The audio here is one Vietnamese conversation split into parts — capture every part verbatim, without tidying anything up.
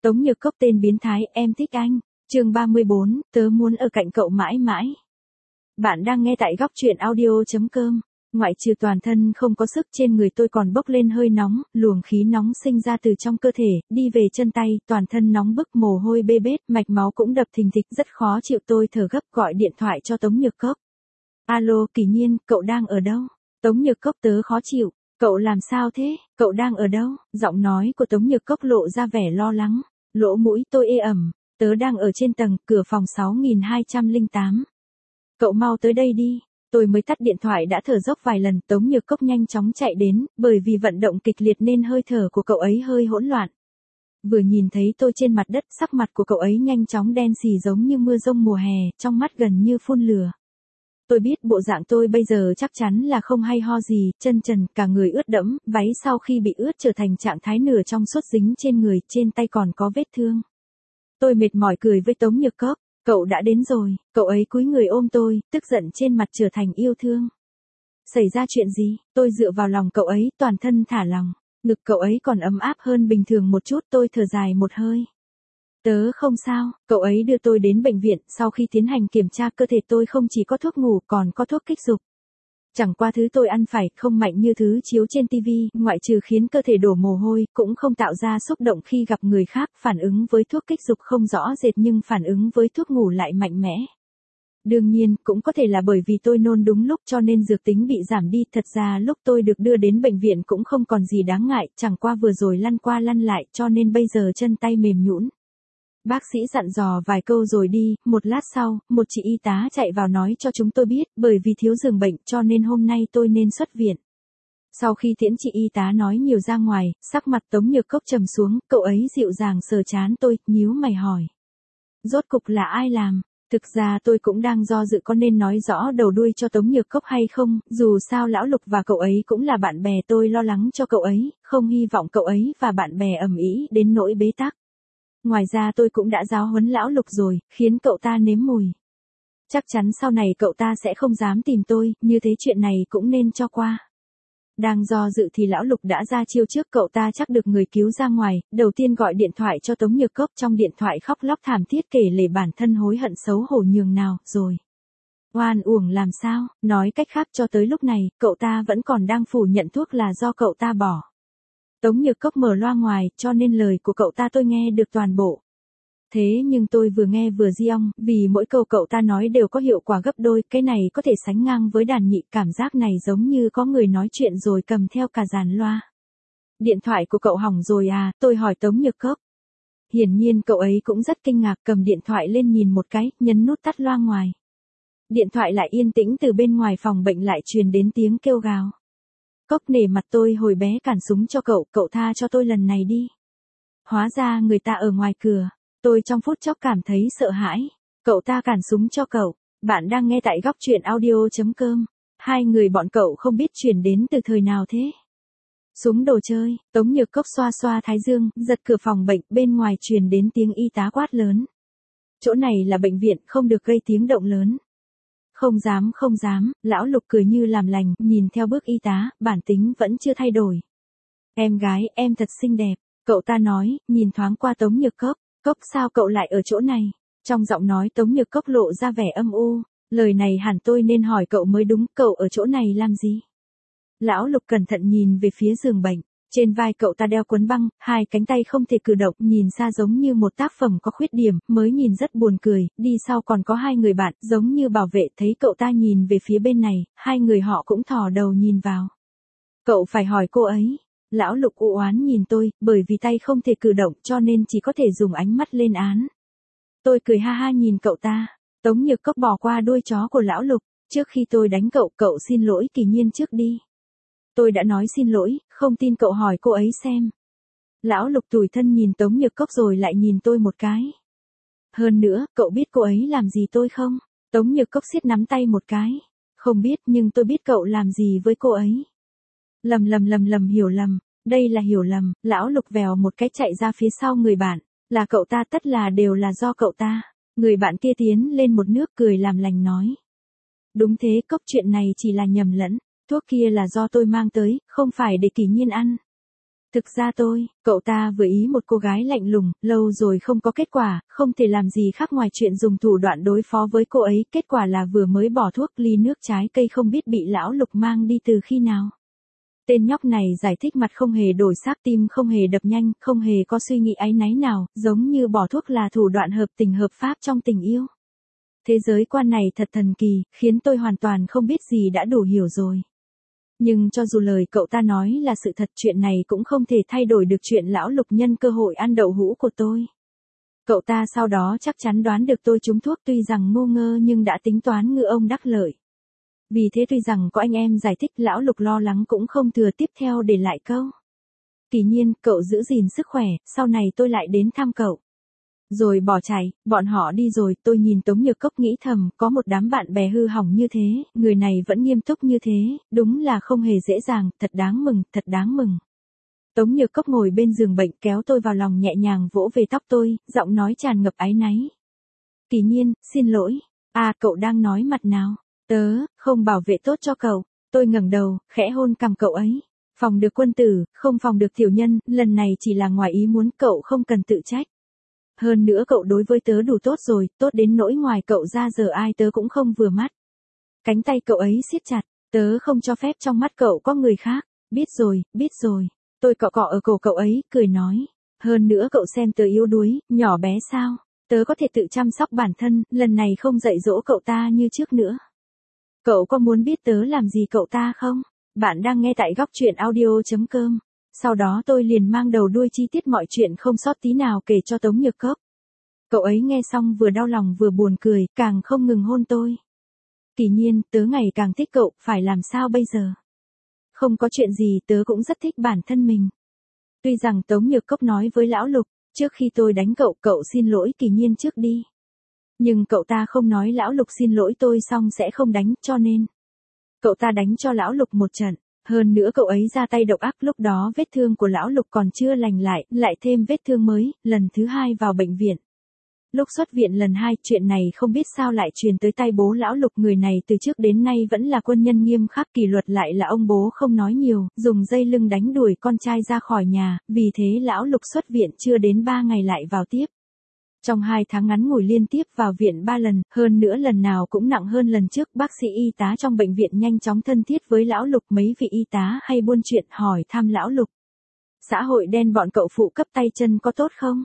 Tống Nhược Cốc tên biến thái, em thích anh. Chương ba mươi bốn, tớ muốn ở cạnh cậu mãi mãi. Bạn đang nghe tại góc truyện audio chấm com. Ngoại trừ toàn thân không có sức, trên người tôi còn bốc lên hơi nóng, luồng khí nóng sinh ra từ trong cơ thể, đi về chân tay, toàn thân nóng bức, mồ hôi bê bết, mạch máu cũng đập thình thịch, rất khó chịu. Tôi thở gấp gọi điện thoại cho Tống Nhược Cốc. Alo, Kỳ Nhiên, cậu đang ở đâu? Tống Nhược Cốc, tớ khó chịu. Cậu làm sao thế? Cậu đang ở đâu? Giọng nói của Tống Nhược Cốc lộ ra vẻ lo lắng. Lỗ mũi tôi ê ẩm. Tớ đang ở trên tầng, cửa phòng sáu nghìn hai trăm lẻ tám. Cậu mau tới đây đi. Tôi mới tắt điện thoại đã thở dốc vài lần. Tống Nhược Cốc nhanh chóng chạy đến, bởi vì vận động kịch liệt nên hơi thở của cậu ấy hơi hỗn loạn. Vừa nhìn thấy tôi trên mặt đất, sắc mặt của cậu ấy nhanh chóng đen xì giống như mưa rông mùa hè, trong mắt gần như phun lửa. Tôi biết bộ dạng tôi bây giờ chắc chắn là không hay ho gì, chân trần, cả người ướt đẫm, váy sau khi bị ướt trở thành trạng thái nửa trong suốt dính trên người, trên tay còn có vết thương. Tôi mệt mỏi cười với Tống Nhược Cốc, cậu đã đến rồi. Cậu ấy cúi người ôm tôi, tức giận trên mặt trở thành yêu thương. Xảy ra chuyện gì? Tôi dựa vào lòng cậu ấy, toàn thân thả lỏng, ngực cậu ấy còn ấm áp hơn bình thường một chút. Tôi thở dài một hơi. Tớ không sao. Cậu ấy đưa tôi đến bệnh viện, sau khi tiến hành kiểm tra cơ thể tôi không chỉ có thuốc ngủ còn có thuốc kích dục. Chẳng qua thứ tôi ăn phải không mạnh như thứ chiếu trên tivi, ngoại trừ khiến cơ thể đổ mồ hôi, cũng không tạo ra xúc động khi gặp người khác. Phản ứng với thuốc kích dục không rõ rệt nhưng phản ứng với thuốc ngủ lại mạnh mẽ. Đương nhiên, cũng có thể là bởi vì tôi nôn đúng lúc cho nên dược tính bị giảm đi. Thật ra lúc tôi được đưa đến bệnh viện cũng không còn gì đáng ngại, chẳng qua vừa rồi lăn qua lăn lại cho nên bây giờ chân tay mềm nhũn. Bác sĩ dặn dò vài câu rồi đi. Một lát sau, một chị y tá chạy vào nói cho chúng tôi biết, bởi vì thiếu giường bệnh cho nên hôm nay tôi nên xuất viện. Sau khi tiễn chị y tá nói nhiều ra ngoài, sắc mặt Tống Nhược Cốc trầm xuống, cậu ấy dịu dàng sờ trán tôi, nhíu mày hỏi. Rốt cục là ai làm? Thực ra tôi cũng đang do dự có nên nói rõ đầu đuôi cho Tống Nhược Cốc hay không, dù sao Lão Lục và cậu ấy cũng là bạn bè, tôi lo lắng cho cậu ấy, không hy vọng cậu ấy và bạn bè ầm ĩ đến nỗi bế tắc. Ngoài ra tôi cũng đã giáo huấn Lão Lục rồi, khiến cậu ta nếm mùi. Chắc chắn sau này cậu ta sẽ không dám tìm tôi, như thế chuyện này cũng nên cho qua. Đang do dự thì Lão Lục đã ra chiêu trước, cậu ta chắc được người cứu ra ngoài, đầu tiên gọi điện thoại cho Tống Nhược Cốc, trong điện thoại khóc lóc thảm thiết kể lể bản thân hối hận xấu hổ nhường nào, rồi oan uổng làm sao, nói cách khác cho tới lúc này, cậu ta vẫn còn đang phủ nhận thuốc là do cậu ta bỏ. Tống Nhược Cốc mở loa ngoài, cho nên lời của cậu ta tôi nghe được toàn bộ. Thế nhưng tôi vừa nghe vừa di ong, vì mỗi câu cậu ta nói đều có hiệu quả gấp đôi, cái này có thể sánh ngang với đàn nhị, cảm giác này giống như có người nói chuyện rồi cầm theo cả dàn loa. Điện thoại của cậu hỏng rồi à, tôi hỏi Tống Nhược Cốc. Hiển nhiên cậu ấy cũng rất kinh ngạc, cầm điện thoại lên nhìn một cái, nhấn nút tắt loa ngoài. Điện thoại lại yên tĩnh, từ bên ngoài phòng bệnh lại truyền đến tiếng kêu gào. Cốc, nể mặt tôi hồi bé cản súng cho cậu, cậu tha cho tôi lần này đi. Hóa ra người ta ở ngoài cửa. Tôi trong phút chốc cảm thấy sợ hãi. Cậu ta cản súng cho cậu. Bạn đang nghe tại góc truyện audio chấm com. Hai người bọn cậu không biết chuyển đến từ thời nào thế? Súng đồ chơi. Tống Nhược Cốc xoa xoa thái dương, giật cửa phòng bệnh, bên ngoài truyền đến tiếng y tá quát lớn. Chỗ này là bệnh viện, không được gây tiếng động lớn. Không dám không dám, Lão Lục cười như làm lành, nhìn theo bước y tá, bản tính vẫn chưa thay đổi. Em gái, em thật xinh đẹp, cậu ta nói, nhìn thoáng qua Tống Nhược Cốc. Cốc, sao cậu lại ở chỗ này? Trong giọng nói Tống Nhược Cốc lộ ra vẻ âm u, lời này hẳn tôi nên hỏi cậu mới đúng, cậu ở chỗ này làm gì? Lão Lục cẩn thận nhìn về phía giường bệnh, trên vai cậu ta đeo cuốn băng, hai cánh tay không thể cử động, nhìn xa giống như một tác phẩm có khuyết điểm, mới nhìn rất buồn cười, đi sau còn có hai người bạn, giống như bảo vệ, thấy cậu ta nhìn về phía bên này, hai người họ cũng thò đầu nhìn vào. Cậu phải hỏi cô ấy. Lão Lục u oán nhìn tôi, bởi vì tay không thể cử động cho nên chỉ có thể dùng ánh mắt lên án. Tôi cười ha ha nhìn cậu ta. Tống Nhược Cốc bỏ qua đuôi chó của Lão Lục, trước khi tôi đánh cậu, cậu xin lỗi Kỳ Nhiên trước đi. Tôi đã nói xin lỗi, không tin cậu hỏi cô ấy xem. Lão Lục tủi thân nhìn Tống Nhược Cốc rồi lại nhìn tôi một cái. Hơn nữa, cậu biết cô ấy làm gì tôi không? Tống Nhược Cốc siết nắm tay một cái. Không biết, nhưng tôi biết cậu làm gì với cô ấy. Lầm lầm lầm lầm hiểu lầm, đây là hiểu lầm. Lão Lục vèo một cái chạy ra phía sau người bạn, là cậu ta, tất là đều là do cậu ta. Người bạn kia tiến lên một nước cười làm lành nói. Đúng thế Cốc, chuyện này chỉ là nhầm lẫn, thuốc kia là do tôi mang tới, không phải để Kỳ Nhiên ăn. Thực ra tôi, cậu ta vừa ý một cô gái lạnh lùng, lâu rồi không có kết quả, không thể làm gì khác ngoài chuyện dùng thủ đoạn đối phó với cô ấy, kết quả là vừa mới bỏ thuốc ly nước trái cây không biết bị lão Lục mang đi từ khi nào. Tên nhóc này giải thích mặt không hề đổi sắc, tim không hề đập nhanh, không hề có suy nghĩ áy náy nào, giống như bỏ thuốc là thủ đoạn hợp tình hợp pháp trong tình yêu. Thế giới quan này thật thần kỳ, khiến tôi hoàn toàn không biết gì đã đủ hiểu rồi. Nhưng cho dù lời cậu ta nói là sự thật, chuyện này cũng không thể thay đổi được chuyện lão Lục nhân cơ hội ăn đậu hũ của tôi. Cậu ta sau đó chắc chắn đoán được tôi trúng thuốc, tuy rằng ngu ngơ nhưng đã tính toán ngư ông đắc lợi. Vì thế tuy rằng có anh em giải thích, lão Lục lo lắng cũng không thừa tiếp theo để lại câu. Kỳ Nhiên, cậu giữ gìn sức khỏe, sau này tôi lại đến thăm cậu. Rồi bỏ chạy, bọn họ đi rồi, tôi nhìn Tống Nhược Cốc nghĩ thầm, có một đám bạn bè hư hỏng như thế, người này vẫn nghiêm túc như thế, đúng là không hề dễ dàng, thật đáng mừng, thật đáng mừng. Tống Nhược Cốc ngồi bên giường bệnh kéo tôi vào lòng nhẹ nhàng vỗ về tóc tôi, giọng nói tràn ngập áy náy. Kỳ Nhiên, xin lỗi. À, cậu đang nói mặt nào? Tớ, không bảo vệ tốt cho cậu. Tôi ngẩng đầu, khẽ hôn cằm cậu ấy. Phòng được quân tử, không phòng được tiểu nhân, lần này chỉ là ngoài ý muốn, cậu không cần tự trách. Hơn nữa cậu đối với tớ đủ tốt rồi, tốt đến nỗi ngoài cậu ra giờ ai tớ cũng không vừa mắt. Cánh tay cậu ấy siết chặt, tớ không cho phép trong mắt cậu có người khác. Biết rồi, biết rồi. Tôi cọ cọ ở cổ cậu ấy, cười nói. Hơn nữa cậu xem tớ yếu đuối, nhỏ bé sao? Tớ có thể tự chăm sóc bản thân, lần này không dạy dỗ cậu ta như trước nữa. Cậu có muốn biết tớ làm gì cậu ta không? Bạn đang nghe tại góc truyện audio chấm com. Sau đó tôi liền mang đầu đuôi chi tiết mọi chuyện không sót tí nào kể cho Tống Nhược Cốc. Cậu ấy nghe xong vừa đau lòng vừa buồn cười, càng không ngừng hôn tôi. Kỳ Nhiên, tớ ngày càng thích cậu, phải làm sao bây giờ? Không có chuyện gì, tớ cũng rất thích bản thân mình. Tuy rằng Tống Nhược Cốc nói với lão Lục, trước khi tôi đánh cậu, cậu xin lỗi Kỳ Nhiên trước đi. Nhưng cậu ta không nói lão Lục xin lỗi tôi xong sẽ không đánh, cho nên cậu ta đánh cho lão Lục một trận. Hơn nữa cậu ấy ra tay độc ác, lúc đó vết thương của lão Lục còn chưa lành lại, lại thêm vết thương mới, lần thứ hai vào bệnh viện. Lúc xuất viện lần hai, chuyện này không biết sao lại truyền tới tay bố lão Lục, người này từ trước đến nay vẫn là quân nhân nghiêm khắc, kỷ luật lại là ông bố không nói nhiều, dùng dây lưng đánh đuổi con trai ra khỏi nhà, vì thế lão Lục xuất viện chưa đến ba ngày lại vào tiếp. Trong hai tháng ngắn ngủi liên tiếp vào viện ba lần, hơn nữa lần nào cũng nặng hơn lần trước, bác sĩ y tá trong bệnh viện nhanh chóng thân thiết với lão Lục, mấy vị y tá hay buôn chuyện hỏi thăm lão Lục. Xã hội đen bọn cậu phụ cấp tay chân có tốt không?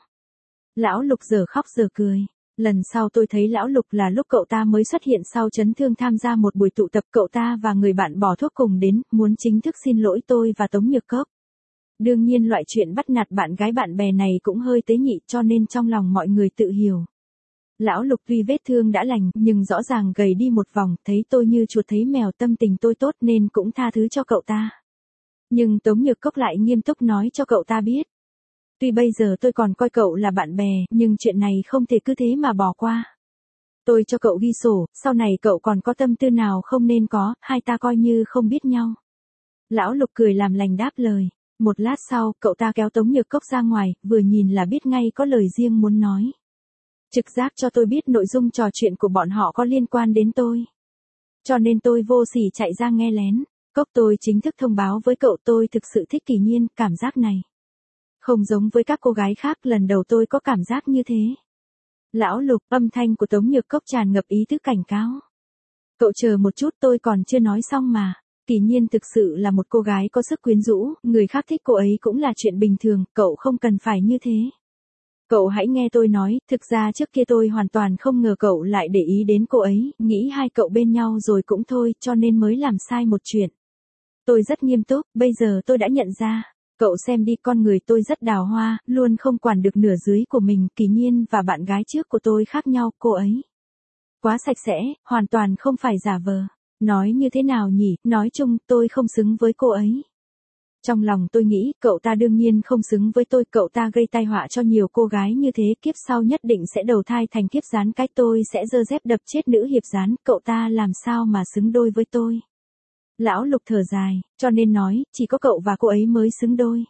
Lão Lục giờ khóc giờ cười. Lần sau tôi thấy lão Lục là lúc cậu ta mới xuất hiện sau chấn thương, tham gia một buổi tụ tập, cậu ta và người bạn bỏ thuốc cùng đến, muốn chính thức xin lỗi tôi và Tống Nhược Cốc. Đương nhiên loại chuyện bắt nạt bạn gái bạn bè này cũng hơi tế nhị, cho nên trong lòng mọi người tự hiểu. Lão Lục tuy vết thương đã lành, nhưng rõ ràng gầy đi một vòng, thấy tôi như chuột thấy mèo, tâm tình tôi tốt nên cũng tha thứ cho cậu ta. Nhưng Tống Nhược Cốc lại nghiêm túc nói cho cậu ta biết. Tuy bây giờ tôi còn coi cậu là bạn bè, nhưng chuyện này không thể cứ thế mà bỏ qua. Tôi cho cậu ghi sổ, sau này cậu còn có tâm tư nào không nên có, hai ta coi như không biết nhau. Lão Lục cười làm lành đáp lời. Một lát sau, cậu ta kéo Tống Nhược Cốc ra ngoài, vừa nhìn là biết ngay có lời riêng muốn nói. Trực giác cho tôi biết nội dung trò chuyện của bọn họ có liên quan đến tôi. Cho nên tôi vô sỉ chạy ra nghe lén. Cốc, tôi chính thức thông báo với cậu, tôi thực sự thích Kỳ Nhiên, cảm giác này không giống với các cô gái khác, lần đầu tôi có cảm giác như thế. Lão Lục, âm thanh của Tống Nhược Cốc tràn ngập ý thức cảnh cáo. Cậu chờ một chút, tôi còn chưa nói xong mà. Kỳ Nhiên thực sự là một cô gái có sức quyến rũ, người khác thích cô ấy cũng là chuyện bình thường, cậu không cần phải như thế. Cậu hãy nghe tôi nói, thực ra trước kia tôi hoàn toàn không ngờ cậu lại để ý đến cô ấy, nghĩ hai cậu bên nhau rồi cũng thôi, cho nên mới làm sai một chuyện. Tôi rất nghiêm túc, bây giờ tôi đã nhận ra. Cậu xem đi, con người tôi rất đào hoa, luôn không quản được nửa dưới của mình. Kỳ Nhiên và bạn gái trước của tôi khác nhau, cô ấy quá sạch sẽ, hoàn toàn không phải giả vờ. Nói như thế nào nhỉ, nói chung tôi không xứng với cô ấy. Trong lòng tôi nghĩ, cậu ta đương nhiên không xứng với tôi, cậu ta gây tai họa cho nhiều cô gái như thế, kiếp sau nhất định sẽ đầu thai thành kiếp gián, cái tôi sẽ giơ dép đập chết nữ hiệp gián, cậu ta làm sao mà xứng đôi với tôi. Lão Lục thở dài, cho nên nói, chỉ có cậu và cô ấy mới xứng đôi.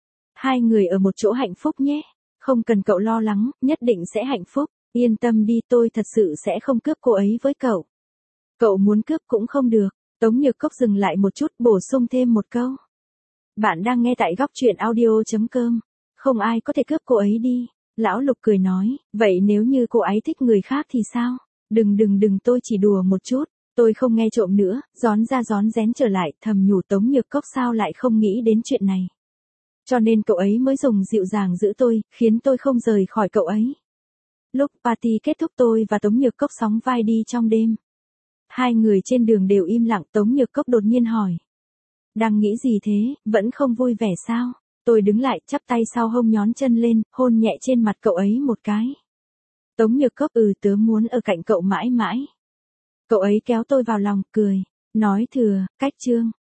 Hai người ở một chỗ hạnh phúc nhé, không cần cậu lo lắng, nhất định sẽ hạnh phúc, yên tâm đi, tôi thật sự sẽ không cướp cô ấy với cậu. Cậu muốn cướp cũng không được. Tống Nhược Cốc dừng lại một chút, bổ sung thêm một câu. Bạn đang nghe tại góc chuyện audio chấm com. Không ai có thể cướp cô ấy đi. Lão Lục cười nói, vậy nếu như cô ấy thích người khác thì sao? Đừng đừng đừng tôi chỉ đùa một chút. Tôi không nghe trộm nữa, gión ra gión rén trở lại, thầm nhủ Tống Nhược Cốc sao lại không nghĩ đến chuyện này. Cho nên cậu ấy mới dùng dịu dàng giữ tôi, khiến tôi không rời khỏi cậu ấy. Lúc party kết thúc tôi và Tống Nhược Cốc sóng vai đi trong đêm. Hai người trên đường đều im lặng, Tống Nhược Cốc đột nhiên hỏi. Đang nghĩ gì thế, vẫn không vui vẻ sao? Tôi đứng lại, chắp tay sau hông nhón chân lên, hôn nhẹ trên mặt cậu ấy một cái. Tống Nhược Cốc ừ tớ muốn ở cạnh cậu mãi mãi. Cậu ấy kéo tôi vào lòng, cười, nói thừa, cách trương.